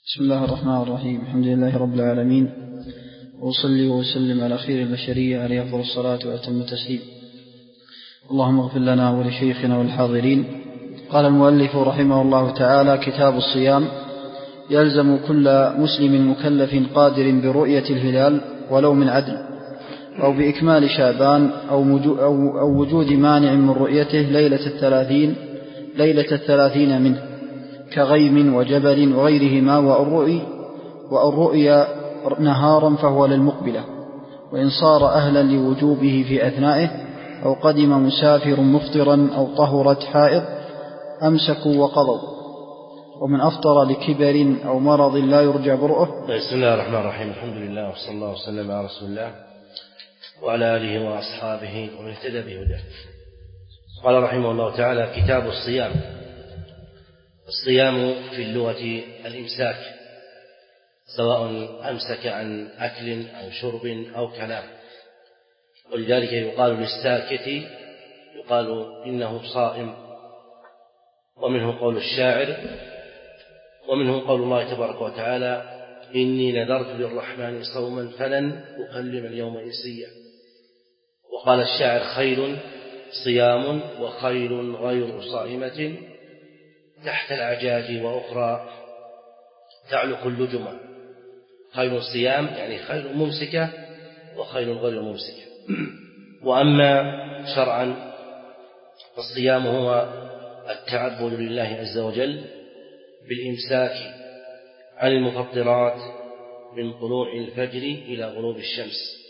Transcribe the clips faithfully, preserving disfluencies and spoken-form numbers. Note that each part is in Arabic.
بسم الله الرحمن الرحيم. الحمد لله رب العالمين، وأصلي وأسلم على خير البشرية عليه أفضل الصلاة وأتم التسليم. اللهم اغفر لنا ولشيخنا والحاضرين. قال المؤلف رحمه الله تعالى: كتاب الصيام. يلزم كل مسلم مكلف قادر برؤية الهلال ولو من عدل، أو بإكمال شعبان، أو وجود مانع من رؤيته ليلة الثلاثين ليلة الثلاثين منه كغيم وجبل وغيرهما، وأن رؤي نهارا فهو للمقبلة، وإن صار أهلا لوجوبه في أثنائه، أو قدم مسافر مفطرا، أو طهرت حائض أمسكوا وقضوا، ومن أفطر لكبر أو مرض لا يرجع برؤه. بسم الله الرحمن الرحيم. الحمد لله وصلى الله وسلم على رسول الله وعلى آله وأصحابه ومن اهتدى بهداه. قال رحمه الله تعالى: كتاب الصيام. الصيام في اللغة الإمساك، سواء أمسك عن أكل أو شرب أو كلام، ولذلك يقال للساكت يقال إنه صائم. ومنه قول الشاعر، ومنه قول الله تبارك وتعالى: إني نذرت للرحمن صوما فلن أكلم اليوم إنسيا. وقال الشاعر: خيل صيام وخيل غير صائمة تحت العجاج وأخرى تعلق اللجمة. خيل صيام يعني خيل ممسكة، وخيل غير ممسكة. وأما شرعا فالصيام هو التعبد لله عز وجل بالإمساك عن المفطرات من طلوع الفجر إلى غروب الشمس.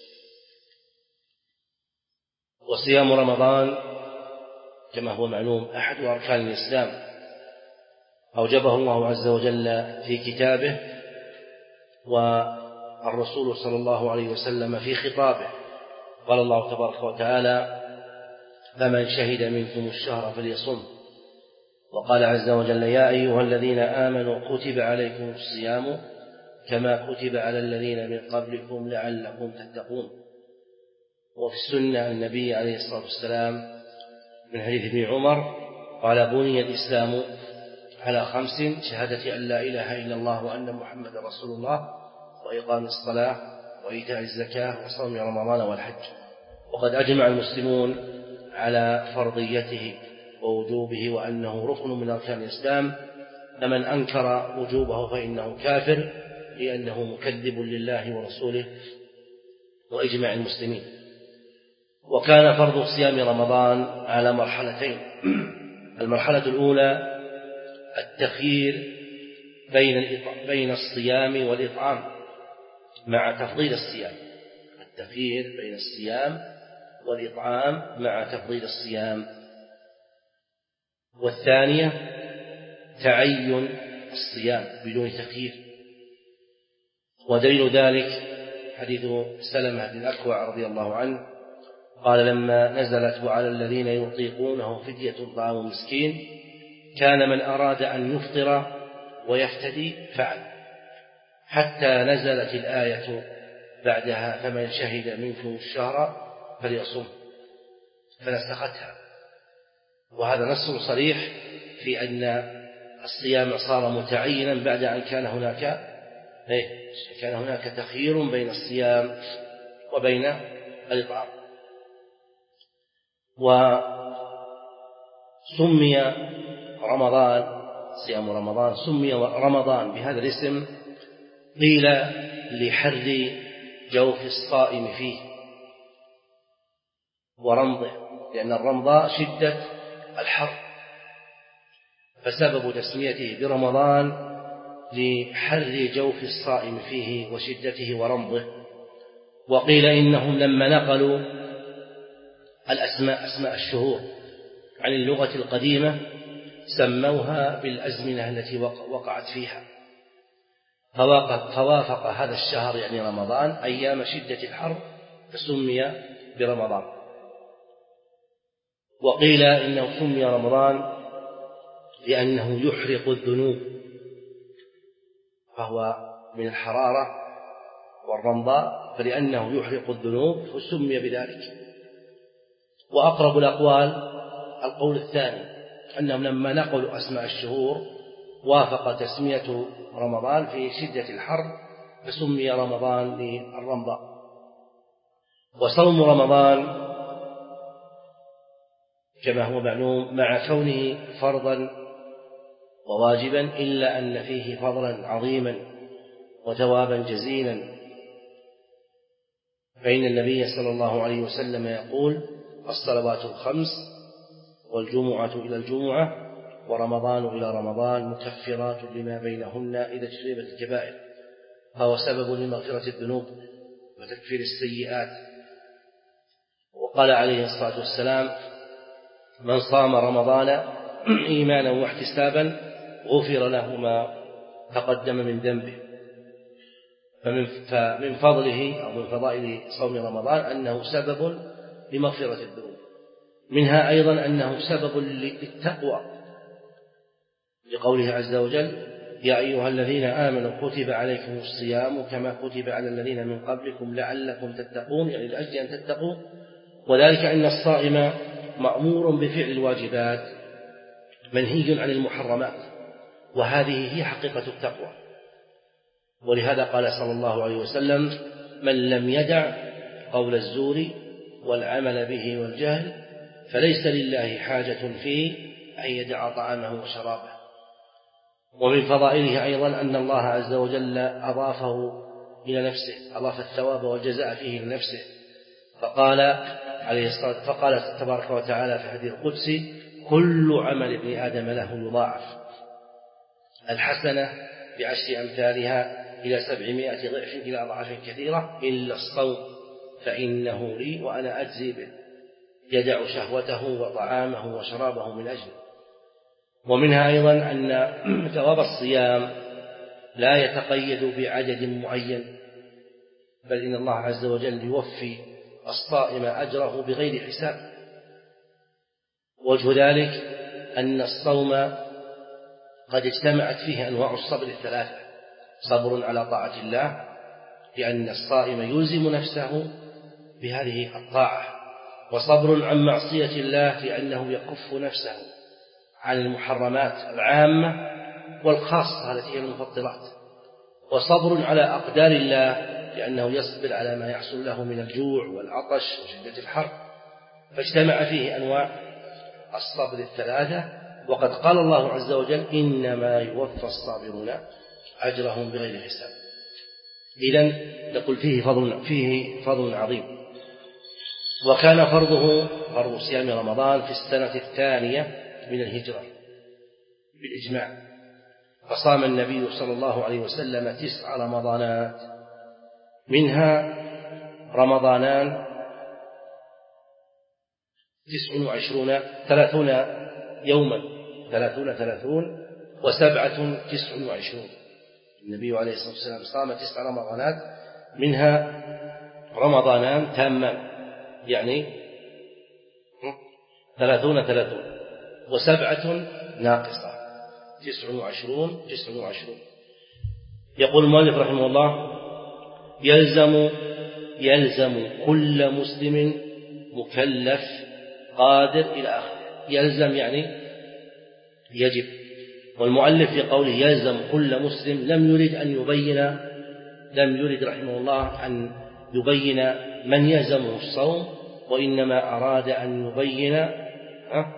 وصيام رمضان كما هو معلوم أحد أركان الإسلام، أوجبه الله عز وجل في كتابه، والرسول صلى الله عليه وسلم في خطابه. قال الله تبارك وتعالى: فمن شهد منكم الشهر فليصم. وقال عز وجل: يا أيها الذين آمنوا كتب عليكم الصيام كما كتب على الذين من قبلكم لعلكم تتقون. وفي السنة النبي عليه الصلاة والسلام من حديث ابن عمر قال: بني الإسلام على خمس: شهادة أن لا إله إلا الله وأن محمد رسول الله، وإقام الصلاة، وإيتاء الزكاة، وصوم رمضان والحج. وقد أجمع المسلمون على فرضيته ووجوبه، وأنه ركن من أركان الإسلام، فمن أنكر وجوبه فإنه كافر، لأنه مكذب لله ورسوله وإجماع المسلمين. وكان فرض صيام رمضان على مرحلتين: المرحلة الأولى التخيير بين بين الصيام والإطعام مع تفضيل الصيام، التخيير بين الصيام والإطعام مع تفضيل الصيام. والثانية تعين الصيام بدون تخيير. ودليل ذلك حديث سلمة بن الأكوع رضي الله عنه قال: لما نزلت وعلى الذين يطيقونه فدية طعام مسكين كان من أراد أن يفطر ويفتدي فعل، حتى نزلت الآية بعدها: فمن شهد منكم الشهر فليصم، فنسختها. وهذا نص صريح في أن الصيام صار متعينا بعد أن كان هناك كان هناك تخيير بين الصيام وبين الإطعام. وسمي رمضان صيام رمضان سمي رمضان بهذا الاسم قيل لحر جوف الصائم فيه ورمضه، لأن الرمضاء شدة الحر، فسبب تسميته برمضان لحر جوف الصائم فيه وشدته ورمضه. وقيل إنهم لما نقلوا الأسماء أسماء الشهور عن اللغة القديمة سموها بالأزمنة التي وقعت فيها، فوافق هذا الشهر يعني رمضان أيام شدة الحر فسمي برمضان. وقيل إنه سمي رمضان لأنه يحرق الذنوب، فهو من الحرارة والرمضاء، فلأنه يحرق الذنوب فسمي بذلك. وأقرب الأقوال القول الثاني، أنهم لما نقلوا أسماء الشهور وافق تسمية رمضان في شدة الحر فسمي رمضان للرمضاء. وصوم رمضان كما هو معلوم مع كونه فرضا وواجبا إلا أن فيه فضلا عظيما وثوابا جزيلا، فإن النبي صلى الله عليه وسلم يقول: الصلوات الخمس والجمعة إلى الجمعة ورمضان إلى رمضان مكفرات لما بينهن إذا اجتنبت الكبائر، فهو سبب لمغفرة الذنوب وتكفير السيئات. وقال عليه الصلاة والسلام: من صام رمضان إيمانا واحتسابا غفر له ما تقدم من ذنبه. فمن فضله أو من فضائل صوم رمضان أنه سبب لمغفرة الذنوب، منها أيضا أنه سبب للتقوى، لقوله عز وجل: يا أيها الذين آمنوا كتب عليكم الصيام كما كتب على الذين من قبلكم لعلكم تتقون، يعني لأجل أن تتقوا، وذلك أن الصائم مأمور بفعل الواجبات منهي عن المحرمات، وهذه هي حقيقة التقوى. ولهذا قال صلى الله عليه وسلم: من لم يدع قول الزور والعمل به والجهل فليس لله حاجة في أن يدع طعامه وشرابه. ومن فضائله أيضا أن الله عز وجل أضافه إلى نفسه، أضاف الثواب والجزاء فيه لنفسه، فقال عليه الصلاة فقال تبارك وتعالى في حديث القدسي: كل عمل ابن آدم له يضاعف، الحسنة بعشر أمثالها إلى سبعمائة ضعف إلى أضعاف كثيرة إلا الصوم فإنه لي وأنا أجزي به، يدع شهوته وطعامه وشرابه من أجله. ومنها أيضا أن ثواب الصيام لا يتقيد بعدد معين، بل إن الله عز وجل يوفي الصائم أجره بغير حساب. وجه ذلك أن الصوم قد اجتمعت فيه أنواع الصبر الثلاثة: صبر على طاعة الله لأن الصائم يلزم نفسه بهذه الطاعة، وصبر عن معصية الله لأنه يكف نفسه عن المحرمات العامة والخاصة التي هي المفطرات، وصبر على أقدار الله لأنه يصبر على ما يحصل له من الجوع والعطش وشدة الحر. فاجتمع فيه أنواع الصبر الثلاثة. وقد قال الله عز وجل: إنما يوفى الصابرون أجرهم بغير حساب. إذن نقول فيه فضل, فيه فضل عظيم. وكان فرضه فرض صيام رمضان في السنة الثانية من الهجرة بالإجماع، فصام النبي صلى الله عليه وسلم تسع رمضانات، منها رمضانان تسع وعشرون ثلاثون يوما ثلاثون ثلاثون وسبعة تسع وعشرون. النبي عليه الصلاة والسلام صام تسع رمضانات، منها رمضانان تامان يعني ثلاثون ثلاثون، وسبعة ناقصة تسع وعشرون تسع وعشرون. يقول المؤلف رحمه الله: يلزم يلزم كل مسلم مكلف قادر إلى آخره. يلزم يعني يجب، والمؤلف في قوله يلزم كل مسلم لم يرد أن يبين لم يرد رحمه الله أن يبين من يلزمه الصوم، وإنما أراد أن يبين أه؟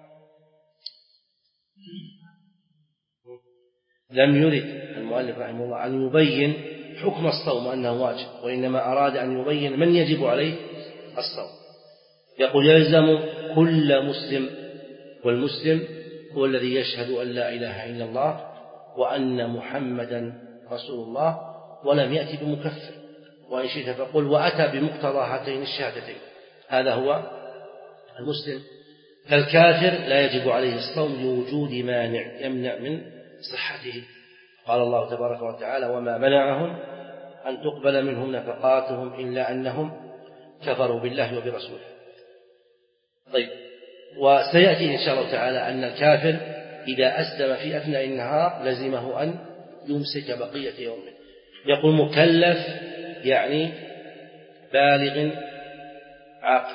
لم يرد المؤلف رحمه الله أن يبين حكم الصوم أنه واجب، وإنما أراد أن يبين من يجب عليه الصوم. يقول يلزم كل مسلم، والمسلم هو الذي يشهد أن لا إله إلا الله وأن محمدا رسول الله ولم يأتي بمكفر، وإن شئت فقل وأتى بمقتضى هاتين الشهادتين، هذا هو المسلم. فالكافر لا يجب عليه الصوم لوجود مانع يمنع من صحته. قال الله تبارك وتعالى: وما منعهم أن تقبل منهم نفقاتهم إلا أنهم كفروا بالله وبرسوله. طيب، وسيأتي إن شاء الله تعالى أن الكافر إذا أسلم في أثناء النهار لزمه أن يمسك بقية يومه. يقول مكلف يعني بالغ عاقل،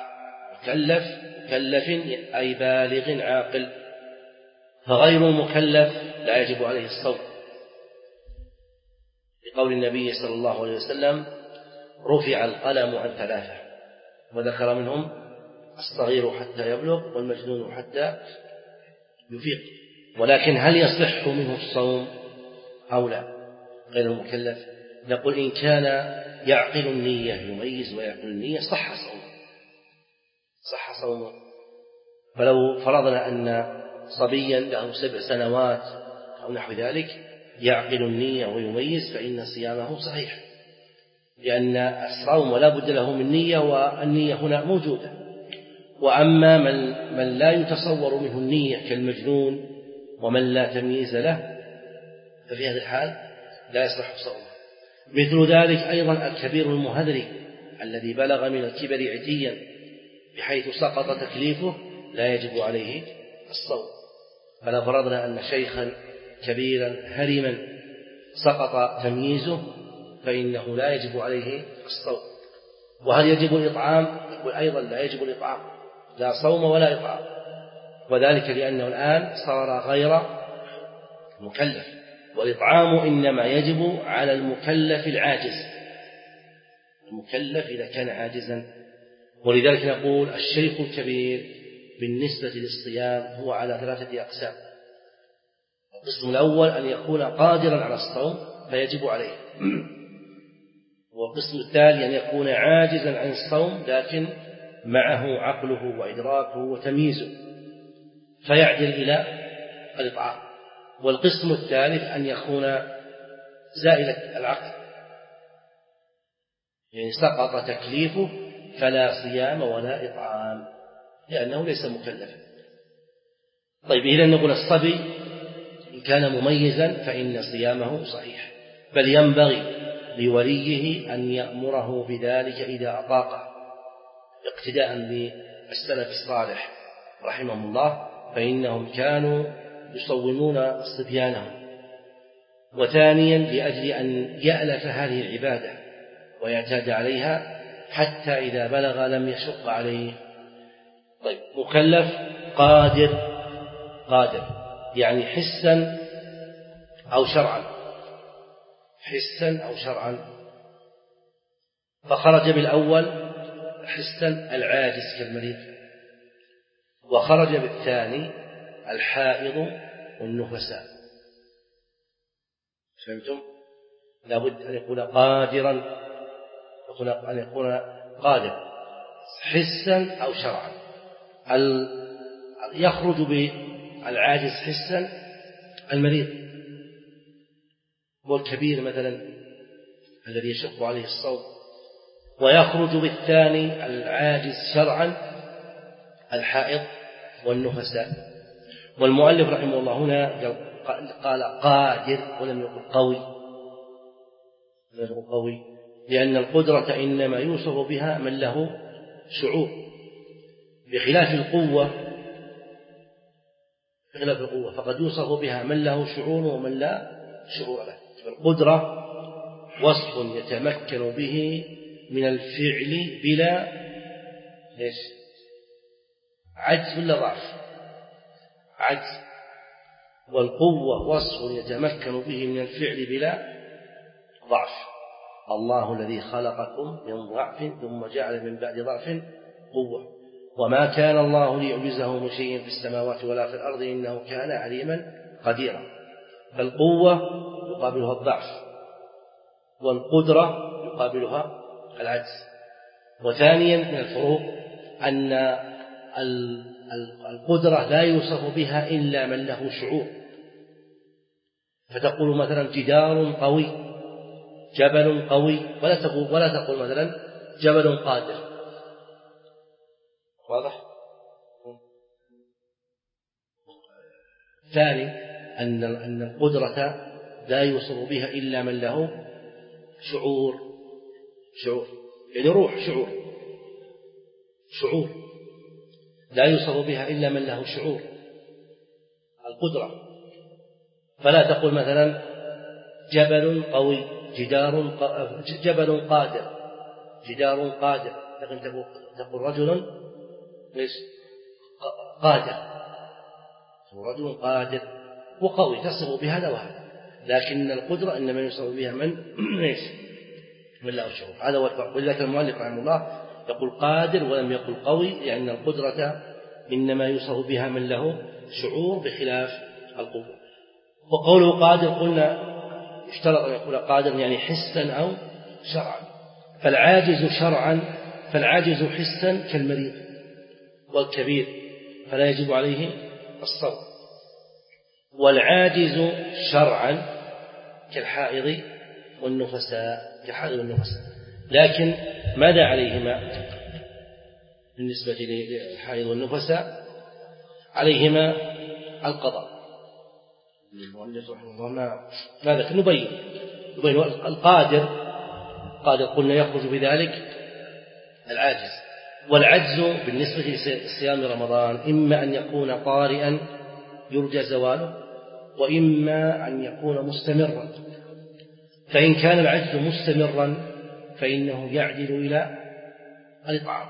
مكلف مكلف أي بالغ عاقل، فغير المكلف لا يجب عليه الصوم، بقول النبي صلى الله عليه وسلم: رفع القلم عن ثلاثة، وذكر منهم الصغير حتى يبلغ والمجنون حتى يفيق. ولكن هل يصح منه الصوم أو لا غير المكلف؟ نقول إن كان يعقل النية، يميز ويعقل النية، صح صومه صح صومه. فلو فرضنا أن صبيا له سبع سنوات أو نحو ذلك يعقل النية ويميز فإن صيامه صحيح، لأن الصوم ولا بد له من نية، والنية هنا موجودة. وأما من, من لا يتصور منه النية كالمجنون ومن لا تمييز له ففي هذا الحال لا يصح صومه. مثل ذلك أيضا الكبير المهذري الذي بلغ من الكبر عتيا بحيث سقط تكليفه لا يجب عليه الصوم. فلو فرضنا أن شيخا كبيرا هرما سقط تمييزه فإنه لا يجب عليه الصوم. وهل يجب الإطعام؟ يقول أيضا لا يجب الإطعام، لا صوم ولا إطعام، وذلك لأنه الآن صار غير مكلف، والإطعام إنما يجب على المكلف العاجز، المكلف إذا كان عاجزا. ولذلك نقول الشيخ الكبير بالنسبة للصيام هو على ثلاثة أقسام: القسم الأول أن يكون قادرا على الصوم فيجب عليه، والقسم الثاني أن يكون عاجزا عن الصوم لكن معه عقله وإدراكه وتمييزه فيعدل إلى الإطعام، والقسم الثالث أن يكون زائل العقل، يعني سقط تكليفه فلا صيام ولا إطعام لأنه ليس مكلفا. طيب إذن نقول الصبي إن كان مميزا فإن صيامه صحيح، بل ينبغي لوليه أن يأمره بذلك إذا أطاقه، اقتداء بالسلف الصالح رحمهم الله، فإنهم كانوا يصومون صبيانهم. وثانيا لأجل أن يألف هذه العبادة ويعتاد عليها حتى إذا بلغ لم يشق عليه. طيب مكلف قادر، قادر يعني حسا أو شرعا، حسا أو شرعا، فخرج بالأول حسا العاجز كالمريض، وخرج بالثاني الحائض والنفساء. فهمتم؟ لابد أن يكون قادرا، أن يكون قادر حسا أو شرعا. يخرج بالعاجز حسا المريض والكبير مثلا الذي يشق عليه الصوم، ويخرج بالثاني العاجز شرعا الحائض والنفساء. والمؤلف رحمه الله هنا قال قادر ولم يقل قوي، لم يقل قوي، لأن القدرة إنما يوصف بها من له شعور، بخلاف القوة، بخلاف القوة فقد يوصف بها من له شعور ومن لا شعور له. القدرة وصف يتمكن به من الفعل بلا إيش؟ عجز ولا ضعف؟ عجز. والقوة وصف يتمكن به من الفعل بلا ضعف. الله الذي خلقكم من ضعف ثم جعل من بعد ضعف قوة، وما كان الله ليعجزه من شيء في السماوات ولا في الأرض إنه كان عليما قديرا. فالقوة يقابلها الضعف، والقدرة يقابلها العجز. وثانيا من الفروق أن القدرة لا يوصف بها إلا من له شعور، فتقول مثلا جدار قوي، جبل قوي، ولا تقول ولا تقول مثلا جبل قادر. واضح؟ ثاني أن أن القدرة لا يوصف بها إلا من له شعور، شعور يعني روح، شعور شعور لا يوصف بها إلا من له شعور القدرة. فلا تقول مثلا جبل قوي، جدار ق... جبل قادر، جدار قادر، لكن تقول, تقول رجل ليش قادر، رجل قادر وقوي تصف بهذا وهذا، لكن القدرة إنما يوصف بها من ليس من له شعور. هذا هو الفرق. ولذلك المؤلف رحمه الله يقول قادر ولم يقل قوي، لأن القدرة إنما يوصف بها من له شعور بخلاف القوة. وقوله قادر قلنا اشترط أن يقول قادر يعني حسا أو شرعا، فالعاجز شرعا فالعاجز حسا كالمريض والكبير فلا يجب عليه الصوم، والعاجز شرعا كالحائض والنفساء كالحائض والنفساء. لكن ماذا عليهما بالنسبة للحائض والنفساء؟ عليهما القضاء. ماذا نبين نبين القادر قادر قلنا يخرج بذلك العاجز، والعجز بالنسبة لصيام رمضان إما أن يكون طارئا يرجى زواله، وإما أن يكون مستمرا. فإن كان العجز مستمرا فإنه يعدل إلى الإطعام،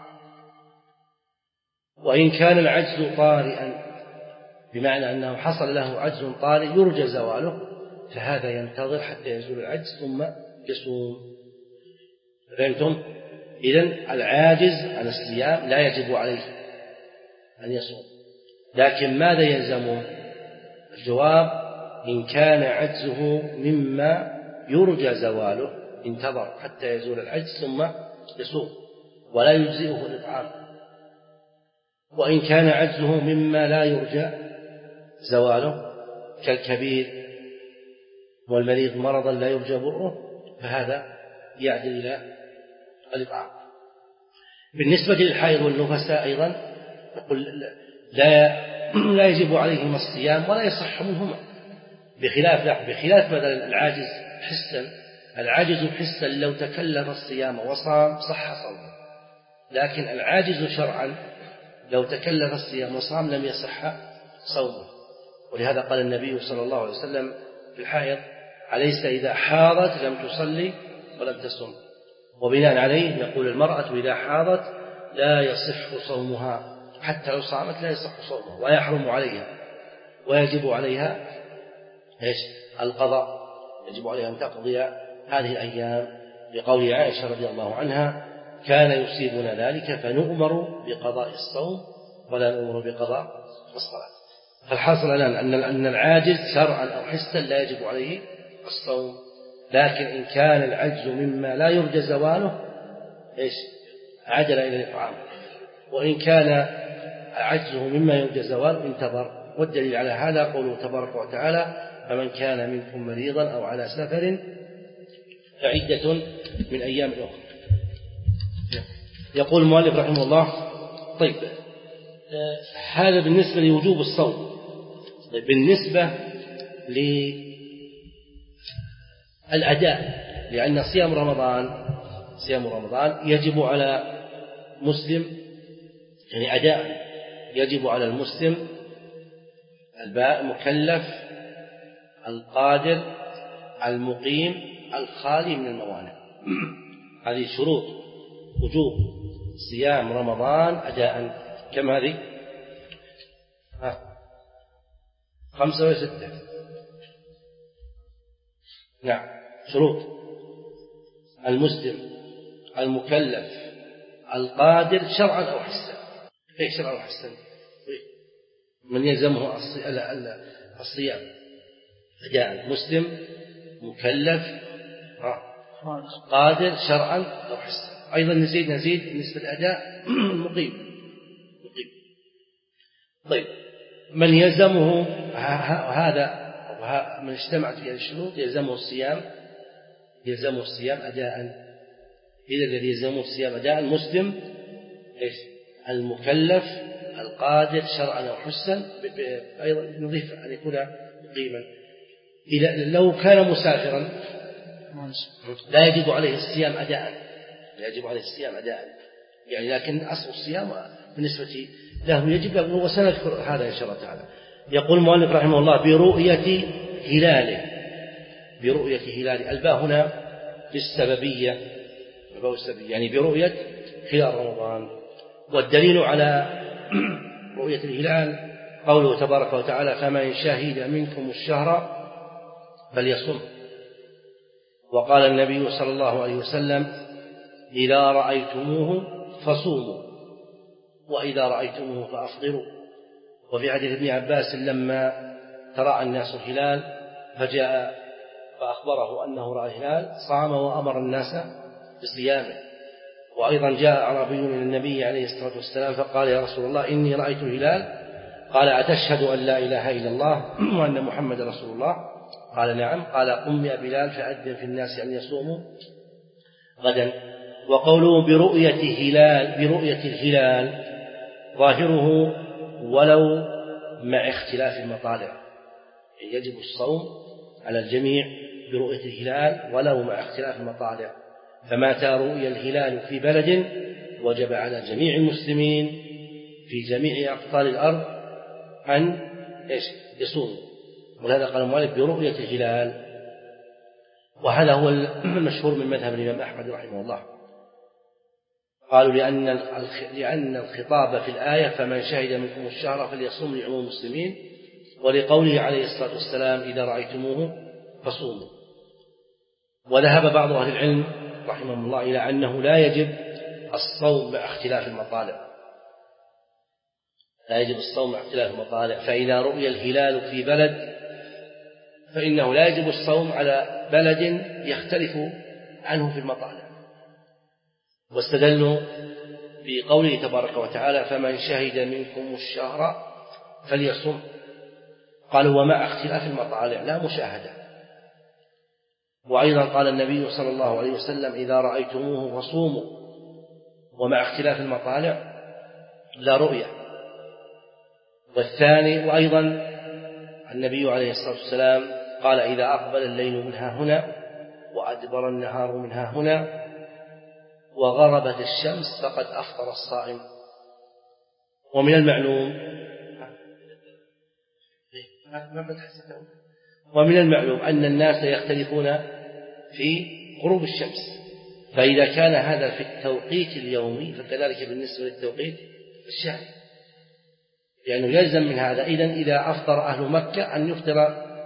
وإن كان العجز طارئا بمعنى أنه حصل له عجز طارئ يرجى زواله فهذا ينتظر حتى يزول العجز ثم يصوم. فهمتم؟ إذن العاجز عن الصيام لا يجب عليه أن يصوم، لكن ماذا يلزمه؟ الجواب إن كان عجزه مما يرجى زواله انتظر حتى يزول العجز ثم يصوم ولا يجزئه الإطعام. وإن كان عجزه مما لا يرجى زواله كالكبير والمريض مرضا لا يرجى بره فهذا يعدل إلى الإطعام. بالنسبة للحائض والنفساء أيضا نقول لا لا يجب عليهما الصيام ولا يصح منهما، بخلاف لا بخلاف مثلا العاجز حسا. العاجز حسا لو تكلف الصيام وصام صح صومه، لكن العاجز شرعا لو تكلف الصيام وصام لم يصح صومه. ولهذا قال النبي صلى الله عليه وسلم في الحائض أليس إذا حاضت لم تصلي ولم تصم؟ وبناء عليه نقول المرأة إذا حاضت لا يصح صومها، حتى لو صامت لا يصح صومها ويحرم عليها، ويجب عليها إيش؟ القضاء، يجب عليها أن تقضي هذه الأيام، لقول عائشة رضي الله عنها كان يصيبنا ذلك فنؤمر بقضاء الصوم ولا نؤمر بقضاء الصلاة. فالحاصل الآن أن أن العاجز شرعا أو حسا لا يجب عليه الصوم، لكن إن كان العجز مما لا يرجى زواله إيش؟ عجل إلى الإطعام، وإن كان عجزه مما يرجى زواله انتظر. والدليل على هذا قوله تبارك وتعالى فمن كان منكم مريضا أو على سفر فعدة من أيام أخرى. يقول المؤلف رحمه الله طيب هذا بالنسبة لوجوب الصوم. طيب بالنسبة للأداء، لأن صيام رمضان صيام رمضان يجب على مسلم يعني أداء يجب على المسلم المكلف القادر المقيم الخالي من الموانع. هذه شروط وجوب صيام رمضان أداء. كم هذه؟ ها خمسة وستة. نعم شروط: المسلم المكلف القادر شرعا أو حسا. إيه شرعا أو حسا؟ من يلزمه الصيام أداء: مسلم مكلف قادر شرعا أو حسا. أيضا نزيد نزيد بالنسبة للأداء مقيم مقيم. طيب من يلزمه هذا من اجتمعت في هذه الشروط يلزمه الصيام يلزمه الصيام أداء. إذا الذي يلزمه الصيام أداء المسلم إيش؟ المكلف القادر شرعا أو حسا. أيضا نضيف أن يكون مقيما. إذا لو كان مسافرا لا يجب عليه الصيام أداء لا يجب عليه الصيام أداء يعني، لكن أصل الصيام بالنسبة له يجب له، وسنذكر هذا إن شاء الله تعالى. يقول المؤلف رحمه الله برؤية هلاله برؤية هلاله. الباء هنا للسببية يعني برؤية هلال رمضان. والدليل على رؤية الهلال قوله تبارك وتعالى فمن شهد منكم الشهر فليصم. وقال النبي صلى الله عليه وسلم إذا رأيتموه فصوموا وإذا رأيتموه فأفطروا. وفي حديث ابن عباس لما تراءى الناس الهلال فجاء فأخبره أنه رأى الهلال صام وأمر الناس بصيامه. وأيضا جاء أعرابي إلى النبي عليه الصلاة والسلام فقال يا رسول الله إني رأيت الهلال، قال أتشهد أن لا إله إلا الله وأن محمد رسول الله؟ قال نعم. قال قم يا بلال فأذن في الناس أن يصوموا غدا. وقوله برؤية هلال برؤية الهلال ظاهره ولو مع اختلاف المطالع، يجب الصوم على الجميع برؤية الهلال ولو مع اختلاف المطالع، فمتى رؤي الهلال في بلد وجب على جميع المسلمين في جميع أقطار الأرض أن يصوموا. ولهذا قال المؤلف برؤية الهلال، وهذا هو المشهور من مذهب الإمام أحمد رحمه الله. قالوا لأن لأن الخطاب في الآية فمن شهد منكم الشهر فليصوم لعموم المسلمين، ولقوله عليه الصلاة والسلام إذا رأيتموه فصوموا. وذهب بعض أهل العلم رحمهم الله إلى أنه لا يجب الصوم مع اختلاف المطالع، لا يجب الصوم مع اختلاف المطالع، فإذا رؤي الهلال في بلد فإنه لا يجب الصوم على بلد يختلف عنه في المطالع. واستدلوا بقوله تبارك وتعالى فمن شهد منكم الشهر فليصم، قالوا ومع اختلاف المطالع لا مشاهدة. وأيضا قال النبي صلى الله عليه وسلم إذا رأيتموه فصوموا، ومع اختلاف المطالع لا رؤية. والثاني وأيضا النبي عليه الصلاة والسلام قال إذا أقبل الليل من ها هنا وأدبر النهار من ها هنا وغربت الشمس فقد أفطر الصائم. ومن المعلوم ومن المعلوم أن الناس يختلفون في غروب الشمس، فإذا كان هذا في التوقيت اليومي فكذلك بالنسبة للتوقيت الشهري، لأنه يعني يلزم من هذا إذن إذا أفطر أهل مكة أن يفطر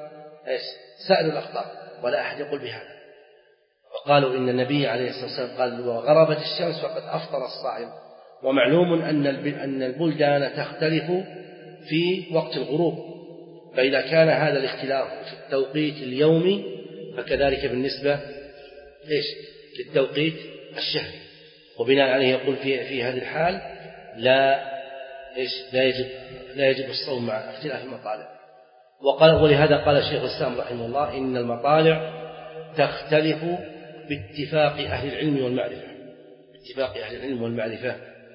سائر الأقطار، ولا أحد يقول بهذا. وقالوا إن النبي عليه الصلاة والسلام قال وغربت الشمس فقد أفطر الصائم. ومعلوم أن البلدان تختلف في وقت الغروب، فإذا كان هذا الاختلاف في التوقيت اليومي فكذلك بالنسبة إيش للتوقيت الشهري. وبناء عليه يقول في في هذه الحال لا إيش لا يجب لا يجب الصوم مع اختلاف المطالع. وقال ولهذا قال الشيخ الإسلام رحمه الله إن المطالع تختلف باتفاق أهل العلم والمعرفة، باتفاق أهل العلم والمعرفة.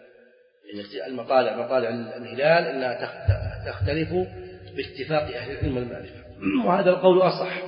المطالع مطالع الهلال إنها تختلف باتفاق أهل العلم والمعرفة. وهذا القول أصح،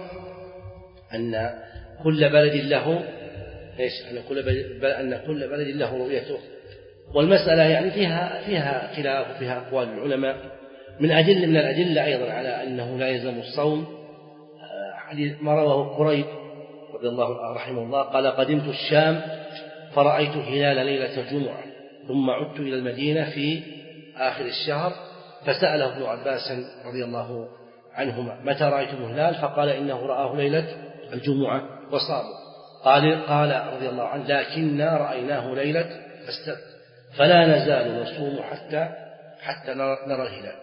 أن كل بلد له إيش أن كل بلد أن كل بلد له رؤيته. والمسألة يعني فيها فيها خلاف وفيها أقوال العلماء. من أدلة من الأدلة أيضا على أنه لا يلزم الصوم حديث ما رواه قريب رضي الله رحمه الله قال قدمت الشام فرأيت الهلال ليلة الجمعة ثم عدت إلى المدينة في آخر الشهر فسأله ابن عباس رضي الله عنهما متى رأيتم الهلال؟ فقال إنه رآه ليلة الجمعة وصاموا. قال قال رضي الله عنه لكننا رأيناه ليلة السبت فلا نزال نصوم حتى حتى نرى الهلال.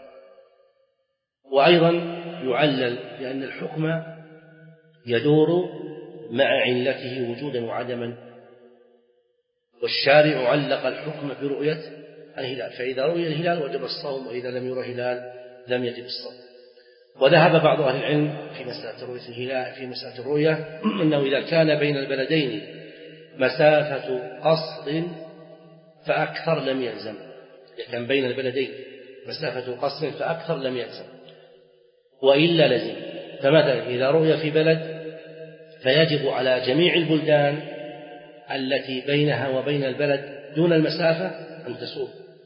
وأيضا يعلل لأن الحكم يدور مع علته وجودا وعدما، والشارع علق الحكم برؤية الهلال، فإذا رؤي الهلال وجب الصوم، وإذا لم يرى الهلال لم يجب الصوم. وذهب بعض أهل العلم في مسألة رؤية الهلال في مسألة الرؤية أنه إذا كان بين البلدين مسافة قصر فأكثر لم يلزم، إذا كان بين البلدين مسافة قصر فأكثر لم يلزم وإلا لزم. فمثلا إذا رؤي في بلد فيجب على جميع البلدان التي بينها وبين البلد دون المسافة أن تصوم،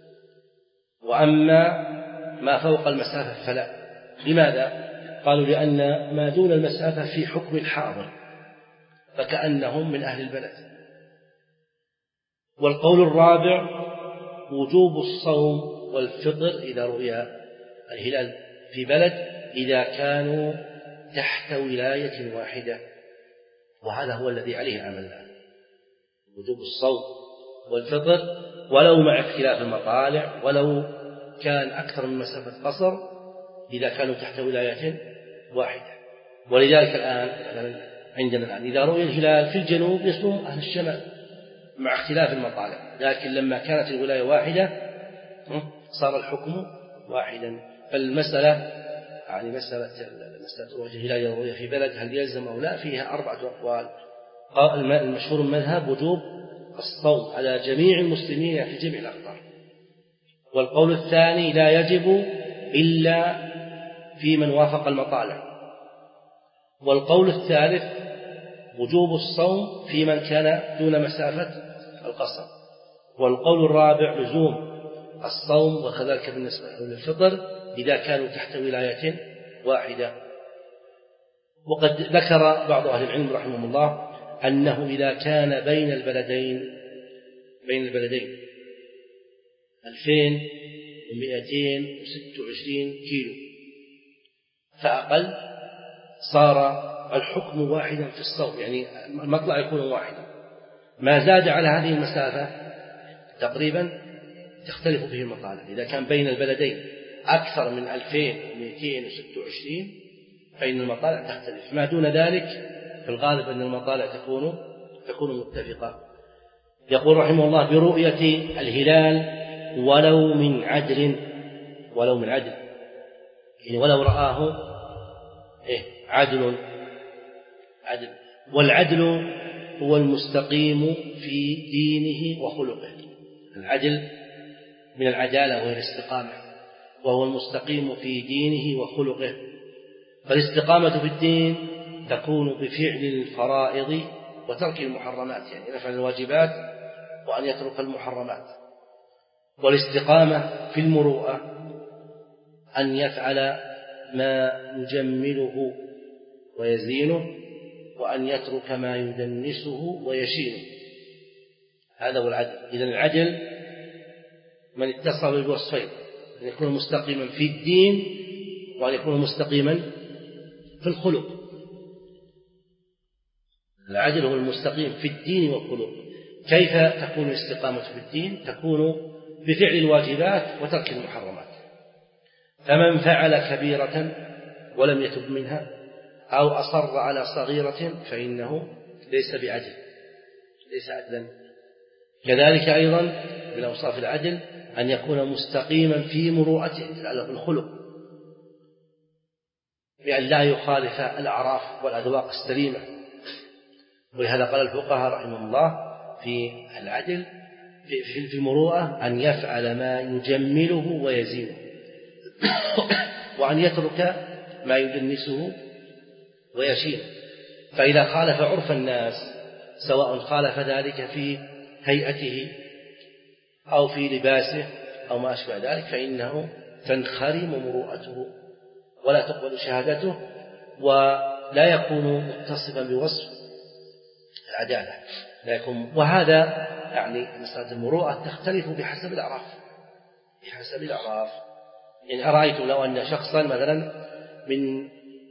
وأما ما فوق المسافة فلا. لماذا؟ قالوا لأن ما دون المسافة في حكم الحاضر فكأنهم من أهل البلد. والقول الرابع وجوب الصوم والفطر إذا رؤي الهلال في بلد إذا كانوا تحت ولاية واحدة، وهذا هو الذي عليه عملنا، وجوب الصوم والفطر ولو مع اختلاف المطالع، ولو كان أكثر من مسافة قصر إذا كانوا تحت ولاية واحدة. ولذلك الآن عندنا الآن إذا رؤي الهلال في الجنوب يصوم أهل الشمال مع اختلاف المطالع، لكن لما كانت الولاية واحدة صار الحكم واحدا. فالمسألة يعني مسألة مسألة رؤية الهلال الرؤية في بلد هل يلزم أو لا فيها أربعة أقوال. المشهور المذهب وجوب الصوم على جميع المسلمين في جميع الأقطار، والقول الثاني لا يجب إلا في من وافق المطالع، والقول الثالث وجوب الصوم في من كان دون مسافة القصر، والقول الرابع لزوم الصوم وكذلك بالنسبة للفطر إذا كانوا تحت ولاية واحدة. وقد ذكر بعض أهل العلم رحمهم الله أنه إذا كان بين البلدين بين البلدين ألفين ومئتين وستة وعشرين كيلو فأقل صار الحكم واحدا في الصوم، يعني المطلع يكون واحدا. ما زاد على هذه المسافة تقريبا تختلف به المطالع، إذا كان بين البلدين أكثر من ألفين ومئتين وستة وعشرين فإن المطالع تختلف، ما دون ذلك في الغالب أن المطالع تكون تكون متفقة. يقول رحمه الله برؤية الهلال ولو من عدل، ولو من عدل يعني ولو رآه إيه عدل عدل والعدل هو المستقيم في دينه وخلقه. العدل من العدالة وهي الاستقامة، وهو المستقيم في دينه وخلقه. فالاستقامة في الدين تكون بفعل الفرائض وترك المحرمات، يعني يفعل الواجبات وأن يترك المحرمات. والاستقامة في المروءة أن يفعل ما يجمله ويزينه وأن يترك ما يدنسه ويشينه، هذا هو العدل. إذن العدل من اتصل بالوصفين، أن يكون مستقيما في الدين وأن يكون مستقيما في الخلق. العدل هو المستقيم في الدين والخلق. كيف تكون الاستقامة في الدين؟ تكون بفعل الواجبات وترك المحرمات. فمن فعل كبيرة ولم يتب منها أو أصر على صغيرة فإنه ليس بعدل، ليس عدلا. كذلك أيضا من أوصاف العدل أن يكون مستقيما في مروءته في الخلق، بأن لا يخالف الأعراف والأذواق السليمة. ولهذا قال الفقهاء رحمهم الله في العدل في المروءة أن يفعل ما يجمله ويزينه وأن يترك ما يدنسه ويشينه. فإذا خالف عرف الناس سواء خالف ذلك في هيئته أو في لباسه أو ما أشبه ذلك فإنه تنخرم مروءته ولا تقبل شهادته ولا يكون متصفا بوصف العدالة، لا يكون. وهذا يعني مسألة المروءة تختلف بحسب الأعراف، بحسب الأعراف. يعني أرأيت لو أن شخصا مثلا من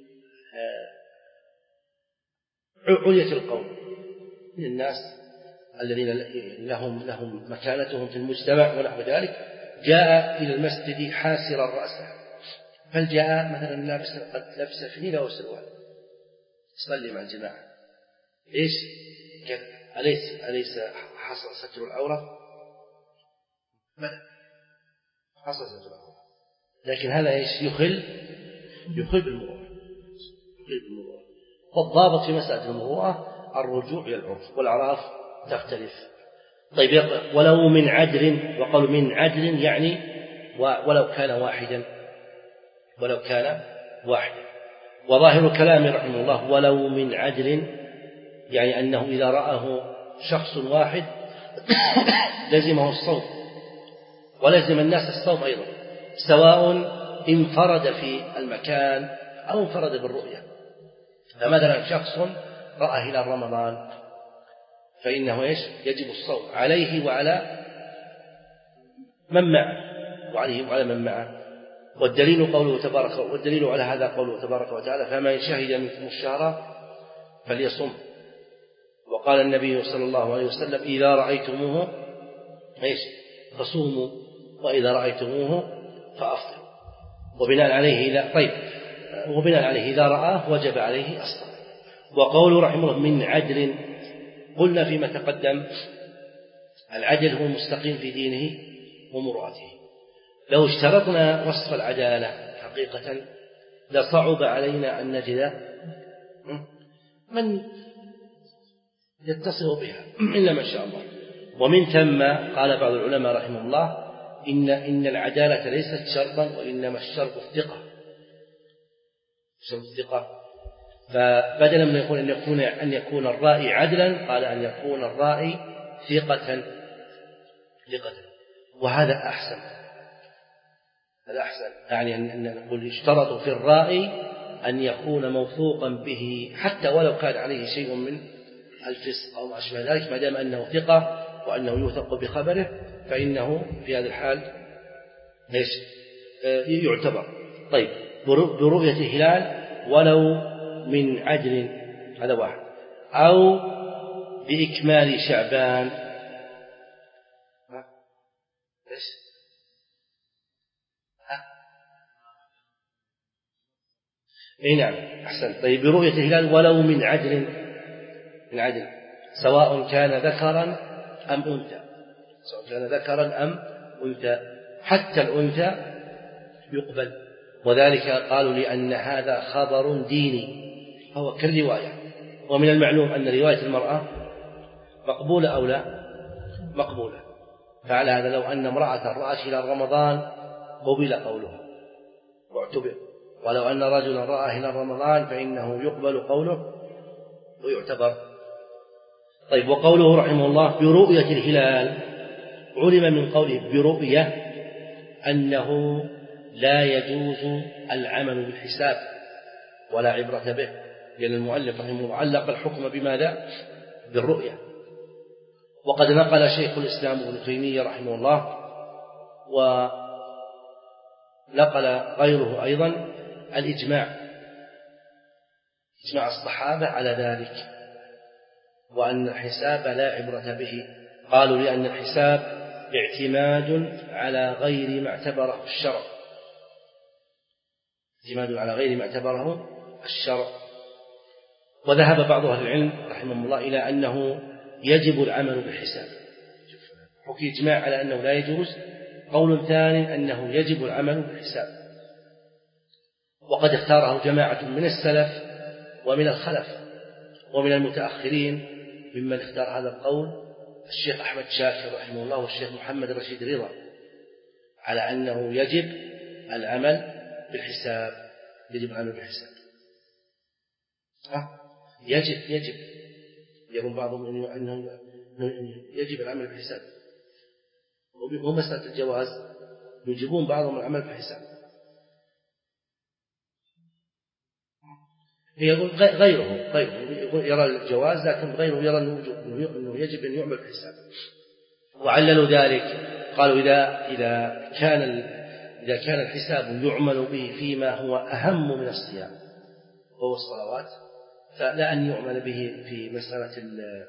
علية القوم من الناس الذين لهم لهم مكانتهم في المجتمع ونحو ذلك جاء إلى المسجد حاسرا رأسه، بل جاء مثلا لابس قد لبس فنيلة وسروال يصلي مع الجماعة، إيش أليس أليس حصل ستر العورة؟ بلى حصل ستر العورة، لكن هذا إيش يخل يخل بالمروءة، يخل بالمروءة. والضابط في مسألة المروءة الرجوع إلى العرف، والأعراف تختلف. طيب ولو من عدل، وقالوا من عدل يعني ولو كان واحدا، ولو كان واحدا. وظاهر كلامه رحمه الله ولو من عدل يعني أنه إذا رآه شخص واحد لزمه الصوم ولزم الناس الصوم أيضا، سواء انفرد في المكان أو انفرد بالرؤية. فمثلا شخص رأى هلال رمضان فإنه إيش يجب الصوم عليه وعلى من معه، وعليه وعلى من معه. والدليل قوله تبارك والدليل على هذا قوله تبارك وتعالى فمن شهد منكم الشهر فليصم. وقال النبي صلى الله عليه وسلم إذا رأيتموه ايش فصوموا وإذا رأيتموه فأفطروا. وبناء عليه لا طيب وبناء عليه إذا رآه وجب عليه الصوم. وقوله رحمه الله من عدل، قلنا فيما تقدم العدل هو مستقيم في دينه ومرؤته. لو اشترطنا وصف العدالة حقيقة لصعب علينا أن نجد من يتصف بها إلا ما شاء الله. ومن ثم قال بعض العلماء رحمه الله إن إن العدالة ليست شرطا وإنما الشرط الثقة. شرط الثقة، فبدلا من يكون أن يكون أن يكون الرائي عدلا قال أن يكون الرائي ثقة ثقة، وهذا أحسن. هذا أحسن، يعني أن نقول يشترط في الرائي أن يكون موثوقا به حتى ولو كان عليه شيء من الفسق أو ما أشبه ذلك، ما دام أنه ثقة وأنه يوثق بخبره فإنه في هذا الحال ليش يعتبر. طيب برؤية الهلال ولو من عدل، هذا واحد، أو بإكمال شعبان. ليش اي نعم احسن. طيب برؤية الهلال ولو من عدل، من عدل سواء كان ذكرا ام انثى، سواء كان ذكرا ام انثى، حتى الانثى يقبل. وذلك قالوا لان هذا خبر ديني فهو كالروايه، ومن المعلوم ان روايه المراه مقبوله او لا مقبوله. فعلى هذا لو ان امراه رأت هلال رمضان قبل قولها واعتبر، ولو أن رجلا رأى هلال رمضان فإنه يقبل قوله ويعتبر. طيب وقوله رحمه الله برؤية الهلال، علم من قوله برؤية أنه لا يجوز العمل بالحساب ولا عبرة به، لأن المؤلف رحمه الله علق الحكم بماذا؟ بالرؤية. وقد نقل شيخ الإسلام ابن تيمية رحمه الله ونقل غيره أيضا الإجماع، إجماع الصحابة على ذلك، وأن الحساب لا عبرة به. قالوا لأن الحساب اعتماد على غير ما اعتبره الشرع، اعتماد على غير ما اعتبره الشرع. وذهب بعض أهل العلم رحمهم الله إلى أنه يجب العمل بالحساب، حكي إجماع على أنه لا يجوز. قول ثاني أنه يجب العمل بالحساب، وقد اختاره جماعة من السلف ومن الخلف ومن المتأخرين ممن اختار هذا القول الشيخ أحمد شاكر رحمه الله والشيخ محمد رشيد رضا، على أنه يجب العمل بالحساب، يجب العمل بالحساب. ها؟ يجب يجب يقول بعضهم أنه يجب العمل بالحساب، ومسألة الجواز يجبون بعضهم العمل بالحساب. يقول غيره غيره يرى الجواز، لكن غيره يرى أنه يجب أن يعمل بالحساب. وعللوا ذلك قالوا إذا إذا كان إذا كان الحساب يعمل به فيما هو أهم من الصيام وهو الصلوات، فلا أن يعمل به في مسألة